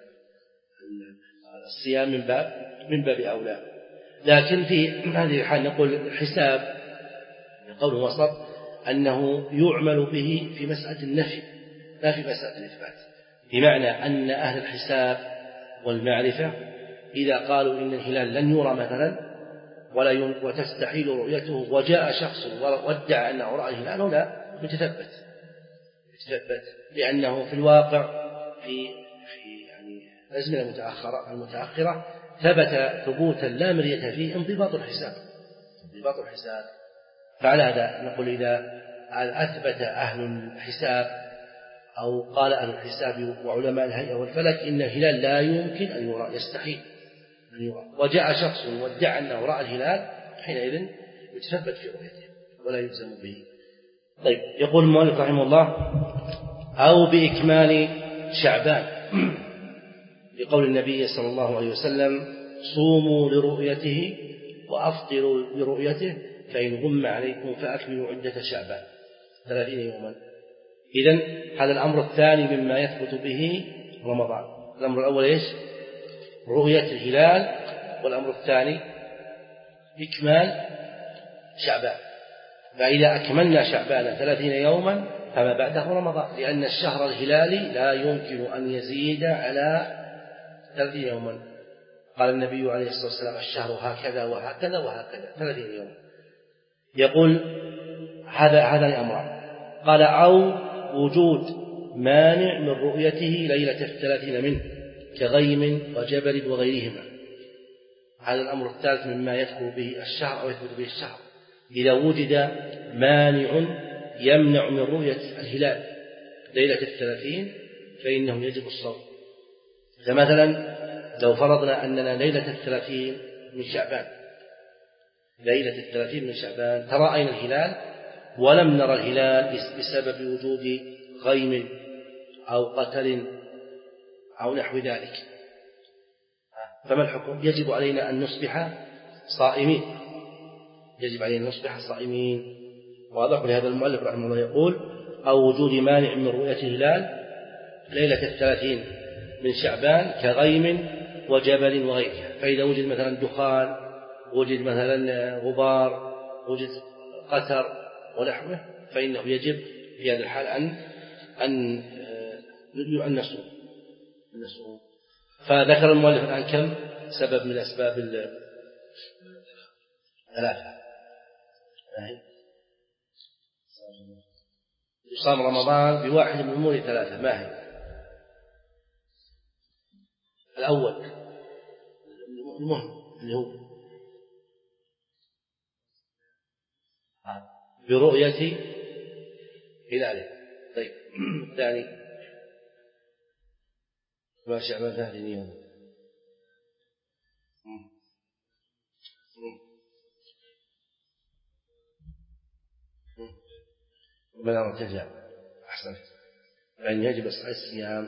الصيام من باب من باب أولى. لكن في هذه الحال نقول الحساب قوله وسط أنه يعمل به في مسألة النفي لا في مسألة الإثبات، بمعنى أن أهل الحساب والمعرفة إذا قالوا إن الهلال لن يرى مثلا ولا وتستحيل رؤيته وجاء شخص وادعى أنه رأى الهلال هنا يتثبت يتثبت لأنه في الواقع في في يعني الأزمنة المتأخرة المتأخرة ثبت ثبوتا لا مرية فيه انضباط الحساب انضباط الحساب. فعلى هذا نقول إذا أثبت أهل الحساب أو قال أهل الحساب وعلماء الهيئة والفلك إن الهلال لا يمكن أن يرى، يستحيل أن يرى، وجاء شخص وادعى أنه رأى الهلال، حينئذ يتثبت في رؤيته ولا يلزم به. طيب يقول المؤلف رحمه الله أو بإكمال شعبان، لقول النبي صلى الله عليه وسلم صوموا لرؤيته وأفطروا لرؤيته فإن غم عليكم فأكملوا عدة شعبان ثلاثين يوما. إذن هذا الأمر الثاني مما يثبت به رمضان. الأمر الأول إيش؟ رؤية الهلال، والأمر الثاني إكمال شعبان. فإذا أكملنا شعبان ثلاثين يوما فما بعده رمضان، لأن الشهر الهلالي لا يمكن أن يزيد على ثلاثين يوما. قال النبي عليه الصلاة والسلام الشهر هكذا وهكذا وهكذا ثلاثين يوما. يقول هذا هذا الأمر. قال أو وجود مانع من رؤيته ليلة الثلاثين منه كغيم وجبل وغيرهما. هذا الأمر الثالث مما يذكر به الشهر أو يثبت به الشهر. إذا وجد مانع يمنع من رؤية الهلال ليلة الثلاثين فإنه يجب الصوم. فمثلا لو فرضنا أننا ليلة الثلاثين من شعبان ليلة الثلاثين من شعبان ترأينا الهلال ولم نرى الهلال بسبب وجود غيم أو قتل أو نحو ذلك، فما الحكم؟ يجب علينا أن نصبح صائمين، يجب علينا أن نصبح صائمين. وأضاف لهذا المؤلف رحمه الله يقول أو وجود مانع من رؤية الهلال ليلة الثلاثين من شعبان كغيم وجبل وغيرها. فإذا وجد مثلا دخان، وجد مثلا غبار، وجد قتر ونحوه، فإنه يجب في هذا الحال أن أن أن نصوم. فذكر المؤلف الآن كم سبب من أسباب الثلاثة. يصام رمضان بواحد من أمور ثلاثة. ما هي؟ الأول المهم اللي هو برؤية هلاله. طيب الثاني ما شعبان ثلاثين يوم. بلا ارتجاع. أحسنت. فإن يجب الصيام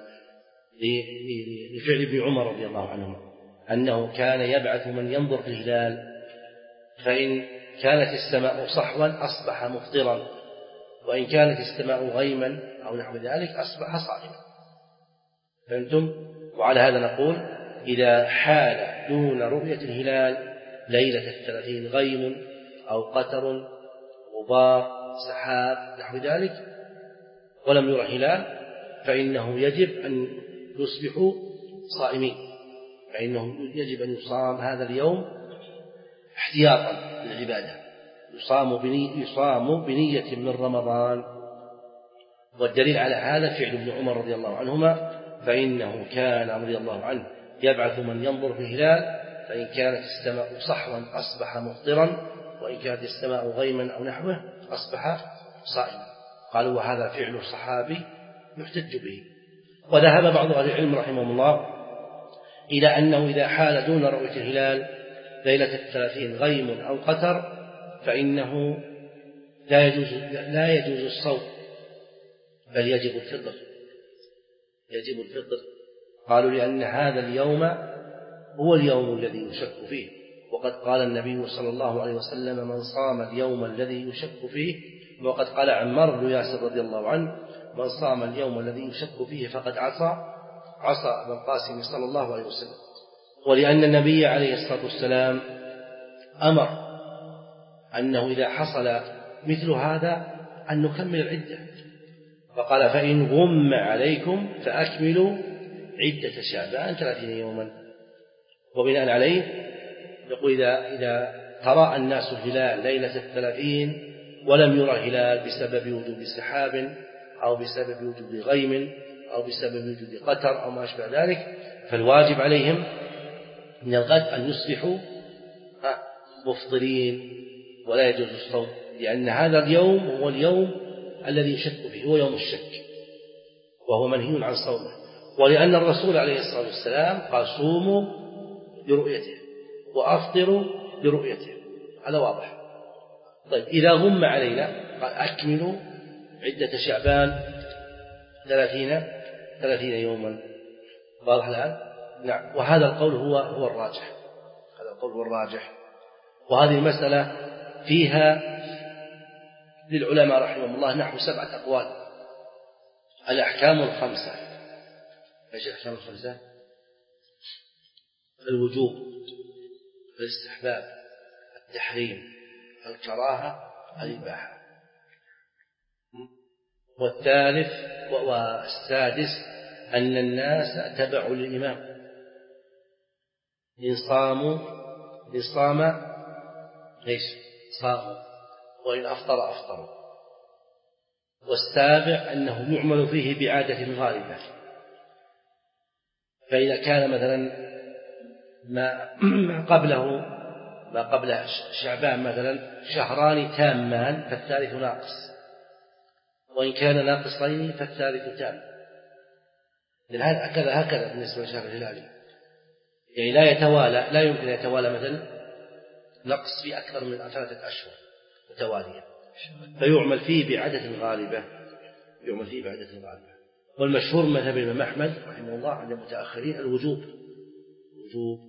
لفعل ابن عمر رضي الله عنهما أنه كان يبعث من ينظر في الهلال، فإن كانت السماء صحوا أصبح مفطرا، وإن كانت السماء غيما أو نحو ذلك أصبح صائما. فهمتم؟ وعلى هذا نقول إذا حال دون رؤية الهلال ليلة الثلاثين غيم أو قتر غبار سحاب نحو ذلك ولم يرى هلال فإنه يجب أن يصبحوا صائمين، فإنه يجب أن يصام هذا اليوم احتياطا للعبادة، يصام بنية, يصام بنية من رمضان. والدليل على هذا فعل ابن عمر رضي الله عنهما، فإنه كان رضي الله عنه يبعث من ينظر في الهلال، فإن كانت السماء صحوا أصبح مفطرا، وإن كانت السماء غيما أو نحوه أصبح صائما. قالوا وهذا فعل الصحابي يحتج به. وذهب بعض أهل العلم رحمهم الله إلى أنه إذا حال دون رؤية الهلال ليلة الثلاثين غيم أو قتر فإنه لا يجوز لا يجوز الصوم، بل يجب الفطر، يجب الفطر. قالوا لأن هذا اليوم هو اليوم الذي يشك فيه، وقد قال النبي صلى الله عليه وسلم من صام اليوم الذي يشك فيه، وقد قال عمار بن ياسر رضي الله عنه من صام اليوم الذي يشك فيه فقد عصى عصى أبا القاسم صلى الله عليه وسلم. ولأن النبي عليه الصلاة والسلام أمر أنه إذا حصل مثل هذا أن نكمل العدة، فقال فإن غم عليكم فأكملوا عدة شعبان ثلاثين يوما. وبناء عليه يقول إذا, إذا ترى الناس الهلال ليلة الثلاثين ولم يرى الهلال بسبب وجود سحاب أو بسبب وجود غيم أو بسبب وجود قتر أو ما أشبه ذلك، فالواجب عليهم من الغد أن يصبحوا مفطرين ولا يجوز الصوم، لأن هذا اليوم هو اليوم الذي يشك فيه، هو يوم الشك وهو منهي عن صومه. ولأن الرسول عليه الصلاة والسلام قال صوموا لرؤيته وأفطروا لرؤيته، هذا واضح. طيب إذا غم علينا قال أكملوا عدة شعبان ثلاثين ثلاثين يوما. واضح الآن؟ نعم. وهذا القول هو هو الراجح، هذا القول هو الراجح. وهذه المسألة فيها للعلماء رحمهم الله نحو سبعة أقوال. الأحكام الخمسة. ايش الأحكام الخمسة؟ الوجوب، الاستحباب، التحريم، الكراهة، الإباحة. والثالث والسادس أن الناس تبع للإمام، إن صاموا إن صام إيش صاموا، وإن أفطر أفطروا. والسابع أنه يعمل فيه بعادة غالبة، فإذا كان مثلا ما قبله ما قبل شعبان مثلا شهران تامان فالثالث ناقص، وإن كان ناقصين فالثالث تام. هكذا هكذا بالنسبة لشهر الهلالي، يعني لا يتوالى، لا يمكن يتوالى مثلا نقص في أكثر من ثلاثة أشهر متوالية، فيعمل فيه بعدة غالبة يعمل فيه بعدة غالبة. والمشهور مذهب الإمام أحمد رحمه الله عند المتأخرين الوجوب الوجوب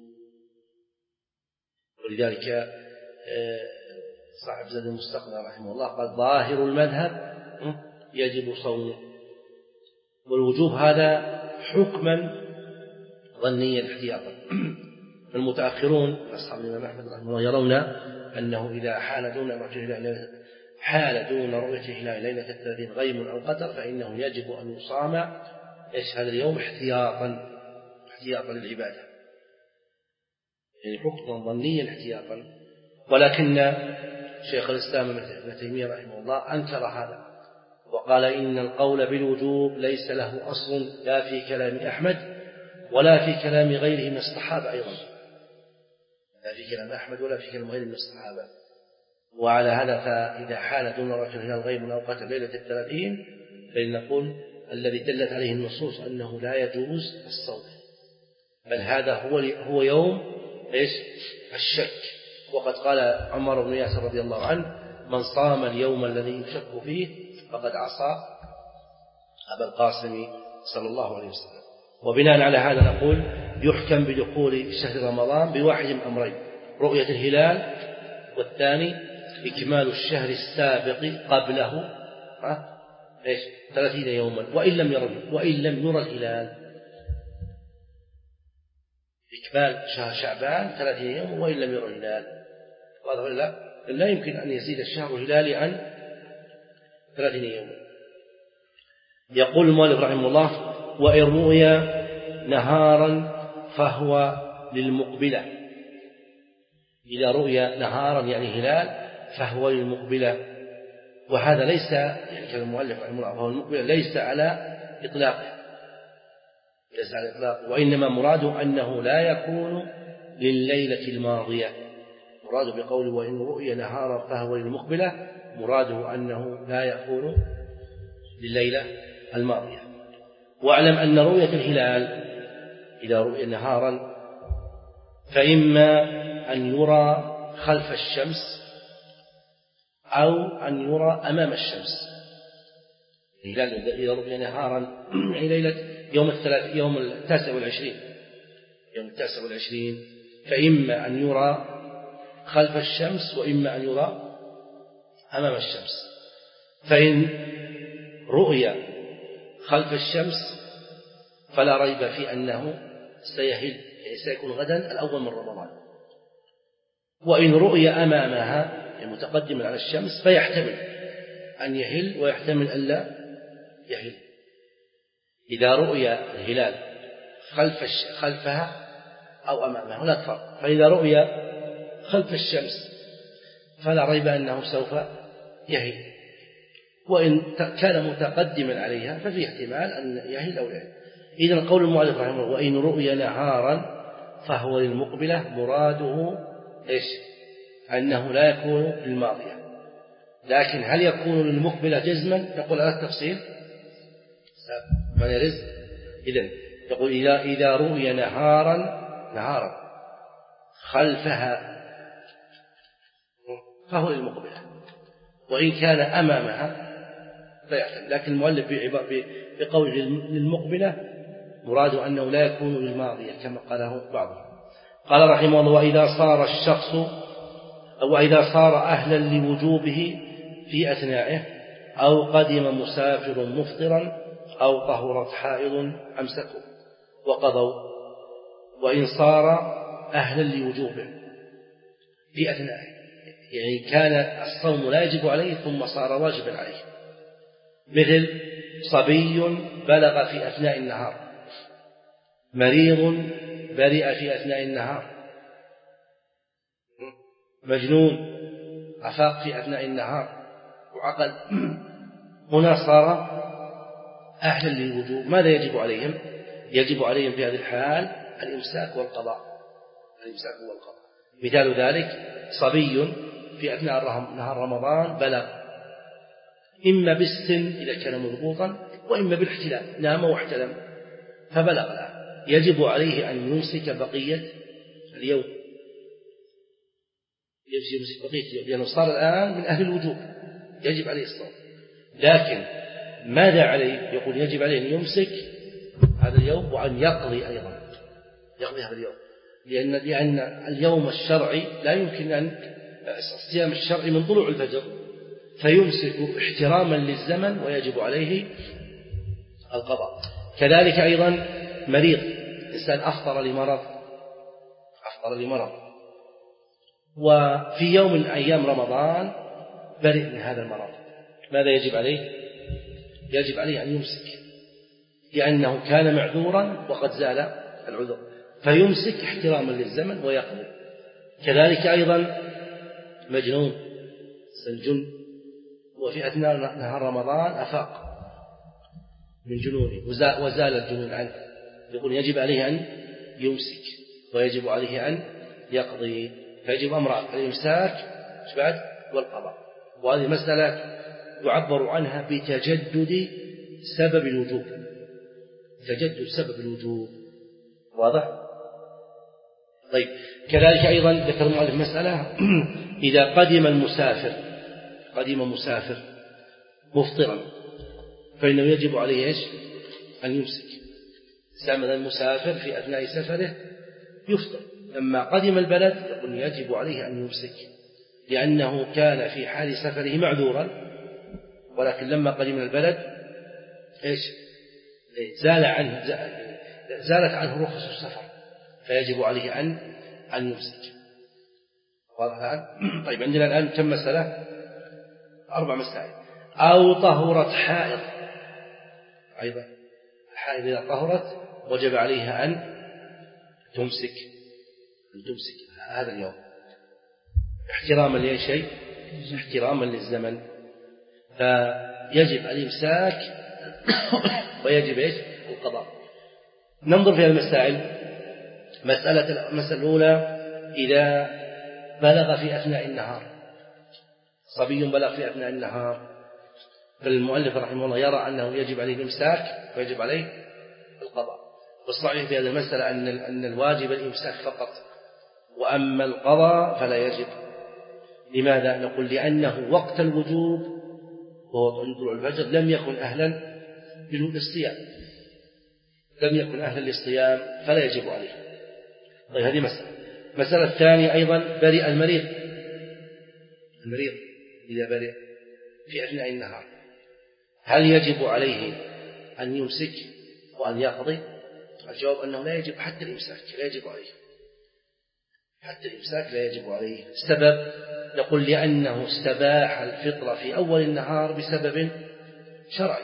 ولذلك صاحب زاد المستقنع رحمه الله قال ظاهر المذهب يجب صومه. والوجوب هذا حكما ظنيا احتياطا. المتأخرون أصحاب الإمام أحمد رحمه الله يرون أنه إذا حال دون رؤية حال دون رؤية الهلال ليلة الثلاثين غيم أو قدر فإنه يجب أن يصام إيش هذا اليوم احتياطا احتياطا للعبادة، يعني حكما ظنيا احتياطا. ولكن شيخ الإسلام ابن تيمية رحمه الله أنكر هذا وقال إن القول بالوجوب ليس له أصل لا في كلام أحمد ولا في كلام غيره من الصحابة أيضا، لا في كلام أحمد ولا في كلام غيره من الصحابة. وعلى هذا فإذا حال دون رؤية الهلال غيم أو قدر ليلة الثلاثين فلنقول الذي دلت عليه النصوص أنه لا يجوز الصوم، بل هذا هو هو يوم إيش الشك. وقد قال عمر بن ياسر رضي الله عنه من صام اليوم الذي يشك فيه فقد عصى أبا القاسم صلى الله عليه وسلم. وبناء على هذا نقول يحكم بدخول شهر رمضان بواحد من أمرين: رؤية الهلال، والثاني إكمال الشهر السابق قبله ها إيش ثلاثين يوما وإن لم يرى وإن لم يرى الهلال. إكمال شهر شعبان ثلاثين يوما وإن لم يرى الهلال. واضح لا لا يمكن أن يزيد الشهر الهلالي عن ثلاثين يوما. يقول المؤلف رحمه الله وإن رؤي نهارا فهو للمقبلة. إذا رؤي نهارا يعني هلال فهو للمقبلة، وهذا ليس يعني كان المؤلف رحمه الله فهو المقبلة ليس على إطلاقه ليس على إطلاقه وإنما مراده أنه لا يكون لليلة الماضية. مراده بقوله وإن رؤي نهارا فهو للمقبلة مراده أنه لا يكون لليلة الماضية. واعلم أن رؤية الهلال إذا رؤي نهارا فإما أن يرى خلف الشمس أو أن يرى أمام الشمس. الهلال إذا رؤي نهارا يعني ليلة يوم الثلاث يوم التاسع والعشرين يوم التاسع والعشرين فإما أن يرى خلف الشمس وإما أن يرى أمام الشمس. فإن رؤي خلف الشمس فلا ريب في أنه سيهل يعني سيكون غدا الأول من رمضان. وإن رؤي أمامها يعني متقدما على الشمس فيحتمل أن يهل ويحتمل أن لا يهل. إذا رؤي الهلال خلف خلفها أو أمامها هناك فرق. فإذا رؤي خلف الشمس فلا ريب أنه سوف يهل، وإن كان متقدما عليها ففي احتمال أن يهل أو لا يهل. إذن قول المؤلف رحمه الله وإن رؤي نهارا فهو للمقبلة مراده إيش أنه لا يكون للماضية. لكن هل يكون للمقبلة جزما؟ نقول على التفصيل من يرز. إذن يقول إذا إذا رؤي نهارا نهارا خلفها فهو للمقبلة، وإن كان أمامها فيحتمل. لكن المؤلف بقول للمقبلة مراده أنه لا يكون للماضية كما قاله بعضهم. قال رحمه الله وإذا صار الشخص أو إذا صار أهلا لوجوبه في أثنائه، أو قدم مسافر مفطرا، أو طهرت حائض أمسكوا وقضوا. وإن صار أهلا لوجوبه في أثنائه، يعني كان الصوم لا يجب عليه ثم صار واجبا عليه، مثل صبي بلغ في أثناء النهار، مريض برئ في أثناء النهار، مجنون أفاق في أثناء النهار وعقل. هنا صار أهلا للوجوب. ماذا يجب عليهم؟ يجب عليهم في هذه الحال الإمساك والقضاء. الإمساك والقضاء مثال ذلك صبي في أثناء نهار رمضان بلغ، إما بالسن إذا كان مضبوطا، وإما بالاحتلام، نام واحتلم فبلغ الآن، يجب عليه أن يمسك بقية اليوم، يمسك بقية اليوم لأنه صار الآن من أهل الوجوب، يجب عليه الصوم. لكن ماذا عليه؟ يقول يجب عليه أن يمسك هذا اليوم وأن يقضي أيضا، يقضي هذا اليوم، لأن لأن اليوم الشرعي لا يمكن أن الصيام الشرعي من طلوع الفجر، فيمسك احتراما للزمن ويجب عليه القضاء. كذلك أيضا مريض، إنسان أفطر لمرض أفطر لمرض وفي يوم من أيام رمضان برئ من هذا المرض، ماذا يجب عليه؟ يجب عليه أن يمسك، لأنه كان معذورا وقد زال العذر، فيمسك احتراما للزمن ويقضي. كذلك أيضا مجنون سنجن وفي أثناء نهار رمضان أفاق من جنونه وزال الجنون عنه، يقول يجب عليه أن يمسك ويجب عليه أن يقضي. فيجب أمران: الإمساك بعد والقضاء. وهذه مسألة يعبر عنها بتجدد سبب الوجوب، تجدد سبب الوجوب. واضح؟ طيب، كذلك أيضا ذكر المؤلف مسألة: إذا قدم المسافر قدم مسافر مفطرا فإنه يجب عليه إيش؟ أن يمسك. سامد المسافر في أثناء سفره يفطر، لما قدم البلد يقول يجب عليه أن يمسك، لأنه كان في حال سفره معذورا، ولكن لما قدم البلد إيش؟ زال عنه زالت عنه رخص السفر، فيجب عليه أن أن يمسك. واضح الآن؟ طيب، عندنا الآن كم مسألة؟ أربع مسائل. أو طهرت حائض، أيضا الحائض إذا طهرت وجب عليها أن تمسك أن تمسك هذا اليوم احتراما لأي شيء؟ احتراما للزمن، فيجب الإمساك ويجب إيش؟ القضاء. ننظر في المسائل. مسألة المسألة الأولى: إذا بلغ في أثناء النهار، صبي بلغ في أثناء النهار، فالمؤلف رحمه الله يرى أنه يجب عليه الإمساك ويجب عليه القضاء. والصحيح في هذه المسألة أن أن الواجب الإمساك فقط، وأما القضاء فلا يجب. لماذا؟ نقول لأنه وقت الوجوب وهو طلوع الفجر لم يكن أهلا للصيام، لم يكن أهلا للصيام فلا يجب عليه. طيب، هذه مسألة. مسألة الثانية أيضا: برئ المريض المريض إذا برئ في أثناء النهار، هل يجب عليه أن يمسك وأن يقضي؟ الجواب أنه لا يجب، حتى الإمساك لا يجب عليه، حتى الإمساك لا يجب عليه. السبب نقول لأنه استباح الفطر في أول النهار بسبب شرعي،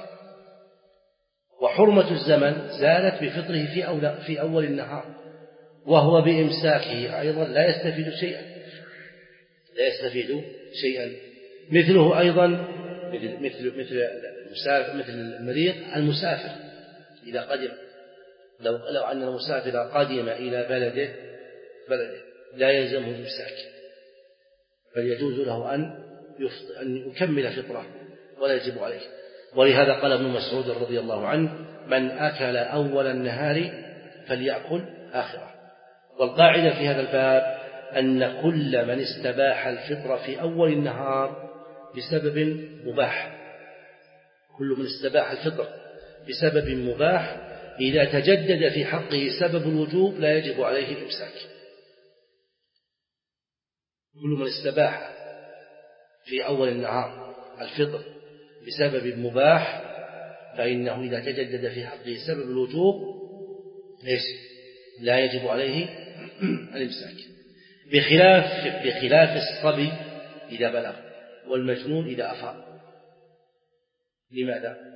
وحرمة الزمن زالت بفطره في أول في أول النهار، وهو بإمساكه أيضا لا يستفيد شيئا لا يستفيد شيئا مثله أيضا مثل مثل مثل المسافر مثل المريض المسافر إذا قدم، لو لو أن المسافر قدم إلى بلده بلده لا يلزمه الإمساك، بل يجوز له أن يفطر أن يكمل فطره ولا يجب عليه. ولهذا قال ابن مسعود رضي الله عنه: من أكل أول النهار فليأكل آخره. والقاعدة في هذا الباب أن كل من استباح الفطر في أول النهار بسبب مباح، كل من استباح الفطر بسبب مباح إذا تجدد في حقه سبب الوجوب لا يجب عليه الإمساك. كل من استباح في أول النهار الفطر بسبب مباح فإنه إذا تجدد في حقه سبب الوجوب ليش لا يجب عليه الإمساك، بخلاف بخلاف الصبي إذا بلغ والمجنون إذا أفاق. لماذا؟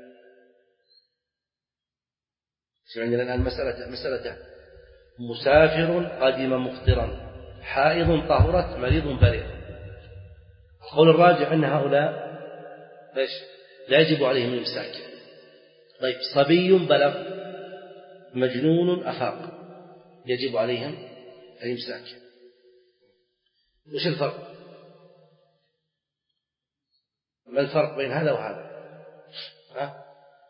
عندنا الآن مسألة مسألة مسافر قدم مفطرا، حائض طهرت، مريض برئ. القول الراجح أن هؤلاء ليش لا يجب عليهم الإمساك. طيب صبي بلغ، مجنون أفاق، يجب عليهم الإمساك. وش الفرق؟ ما الفرق بين هذا وهذا؟ ها؟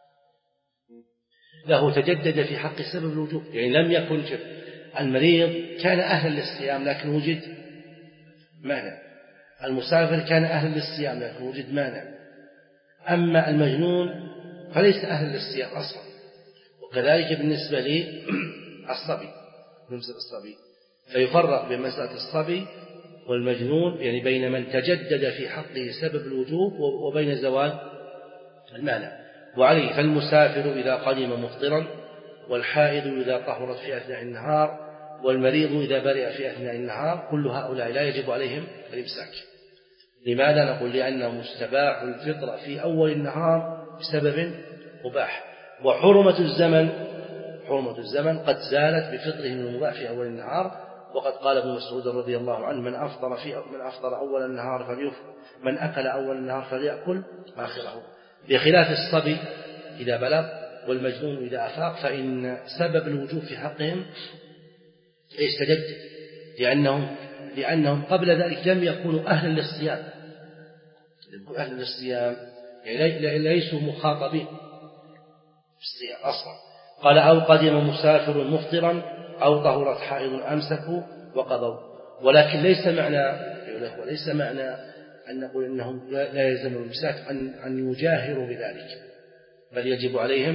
له تجدد في حق سبب الوجوب، يعني لم يكن شف. المريض كان أهلا للصيام لكن وجد مانع، المسافر كان أهلا للصيام لكن وجد مانع، أما المجنون فليس أهلا للصيام أصلا. وكذلك بالنسبة للصبي، بالنسبة للصبي فيفرق بين مسألة الصبي والمجنون، يعني بين من تجدد في حقه سبب الوجوب وبين زوال المانع. وعليه فالمسافر إذا قدم مفطرا، والحائض إذا طهرت في أثناء النهار، والمريض إذا برئ في أثناء النهار، كل هؤلاء لا يجب عليهم الإمساك. لماذا؟ نقول لأنهم استباحوا الفطر في أول النهار بسبب مباح، وحرمة الزمن حرمة الزمن قد زالت بفطرهم المباح في أول النهار. وقد قال ابن مسعود رضي الله عنه: من أفطر في من أفطر أول النهار فليفطر، من أكل أول النهار فليأكل آخره. بخلاف الصبي إذا بلغ والمجنون إذا أفاق، فإن سبب الوجوب في حقهم إيش تجدد، لأنهم لأنهم قبل ذلك لم يكونوا أهلا للصيام، أهلا للصيام يعني ليسوا مخاطبين بالصيام أصلا. قال: أو قدم مسافر مفطرا أو طهرت حائض أمسكوا وقضوا. ولكن ليس معنى وليس معنى أن نقول إنهم لا يلزم الإمساك أن أن يجاهروا بذلك، بل يجب عليهم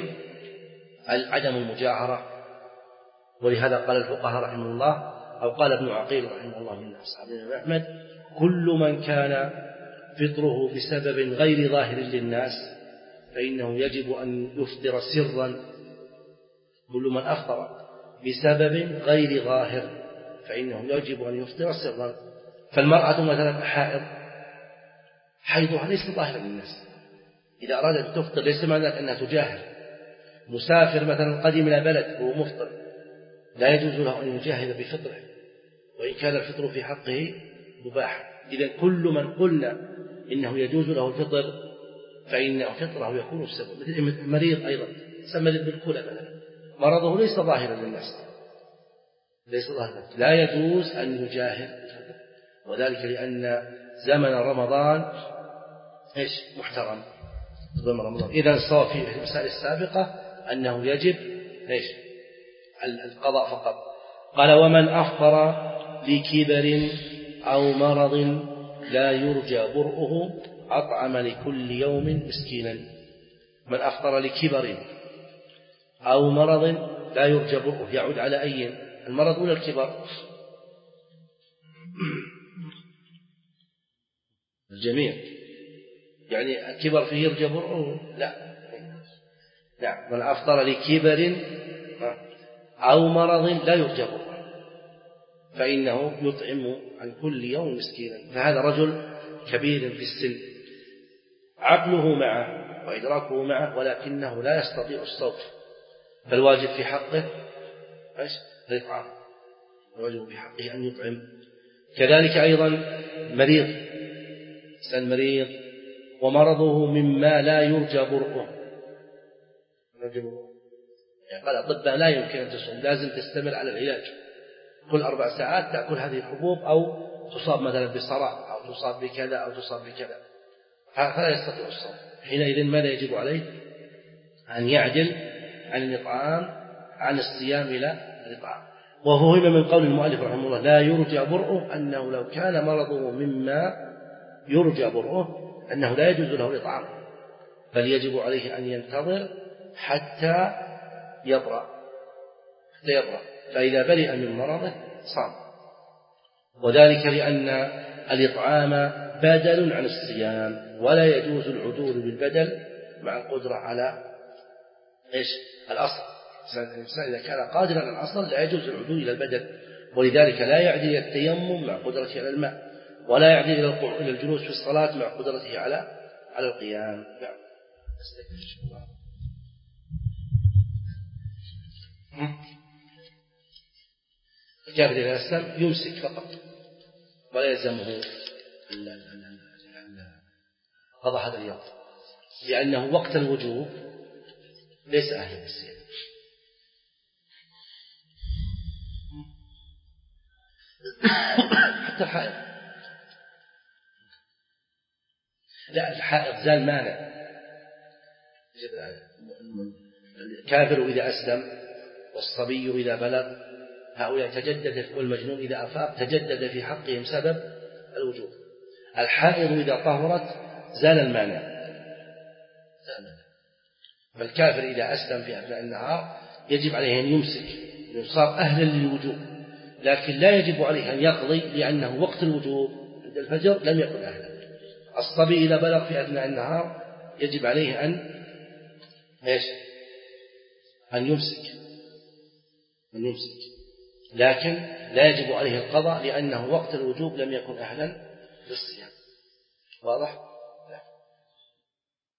عدم المجاهرة. ولهذا قال الفقهاء رحمه الله، أو قال ابن عقيل رحمه الله من أصحاب الإمام أحمد: كل من كان فطره بسبب غير ظاهر للناس فإنه يجب أن يفطر سرا. كل من أفطر بسبب غير ظاهر فإنه يجب أن يفطر سرا. فالمرأة مثلا حائض، حيضها ليس ظاهرا للناس، إذا أرادت أن تفطر ليس معنى أنها تجاهر. مسافر مثلا قدم إلى بلد وهو مفطر، لا يجوز له أن يجاهر بفطره وإن كان الفطر في حقه مباح. إذا كل من قلنا إنه يجوز له الفطر فإن فطره يكون السبب. مثل المريض أيضا، مريض بالكلى مثلا، مرضه ليس ظاهرا للناس، ليس ظاهرا، لا يجوز أن يجاهر، وذلك لأن زمن رمضان إيش محترم، زمن رمضان. إذا صار في المسائل السابقة أنه يجب إيش القضاء فقط. قال: ومن أفطر لكبر أو مرض لا يرجى برؤه أطعم لكل يوم مسكينا. من أفطر لكبر أو مرض لا يرجى برؤه، يعود على أي المرض ولا الكبر؟ الجميع، يعني الكبر فيه يرجى برؤه؟ لا. نعم، من أفطر لكبر أو مرض لا يرجى برؤه فإنه يطعم عن كل يوم مسكينا. فهذا رجل كبير في السن، عقله معه وإدراكه معه، ولكنه لا يستطيع الصوت، فالواجب في حقه ايش الإطعام، الواجب في حقه أن يطعم. كذلك أيضا مريض، إنسان مريض ومرضه مما لا يرجى برؤه، يعني قال الأطباء لا يمكن أن تصوم، لازم تستمر على العلاج، كل أربع ساعات تأكل هذه الحبوب، أو تصاب مثلا بصرع أو تصاب بكذا أو تصاب بكذا، فلا يستطيع الصوم. حينئذ ماذا يجب عليه؟ أن يعدل عن الإطعام، عن الصيام إلى الإطعام. وفهم من قول المؤلف رحمه الله لا يرجى برؤه أنه لو كان مرضه مما يرجى برؤه أنه لا يجوز له الإطعام، بل يجب عليه أن ينتظر حتى يبرأ حتى يبرأ فإذا برئ من مرضه صام. وذلك لأن الإطعام بدل عن الصيام، ولا يجوز العدول بالبدل مع القدرة على إيش الأصل. الإنسان إذا كان قادرا على الأصل لا يجوز العدول إلى البدل، ولذلك لا يعدل إلى التيمم مع قدرته على الماء، ولا يعدل إلى الجلوس في الصلاة مع قدرته على على القيام. نعم. الكافر إذا أسلم يمسك فقط ولا يلزمه قضاء هذا اليوم، لأنه وقت الوجوب ليس أهلا بالصيام. حتى الحائض، لا الحائض زال مانع. الكافر إذا أسلم والصبي إذا بلغ هؤلاء تجدد، والمجنون إذا أفاق تجدد في حقهم سبب الوجوب. الحائض إذا طهرت زال المانع. فالكافر إذا أسلم في أثناء النهار يجب عليه أن يمسك، صار أهلا للوجوب، لكن لا يجب عليه أن يقضي لأنه وقت الوجوب عند الفجر لم يكن أهلا. الصبي إذا بلغ في أثناء النهار يجب عليه أن إيش؟ أن يمسك أن يمسك لكن لا يجب عليه القضاء لأنه وقت الوجوب لم يكن أهلا للصيام. واضح؟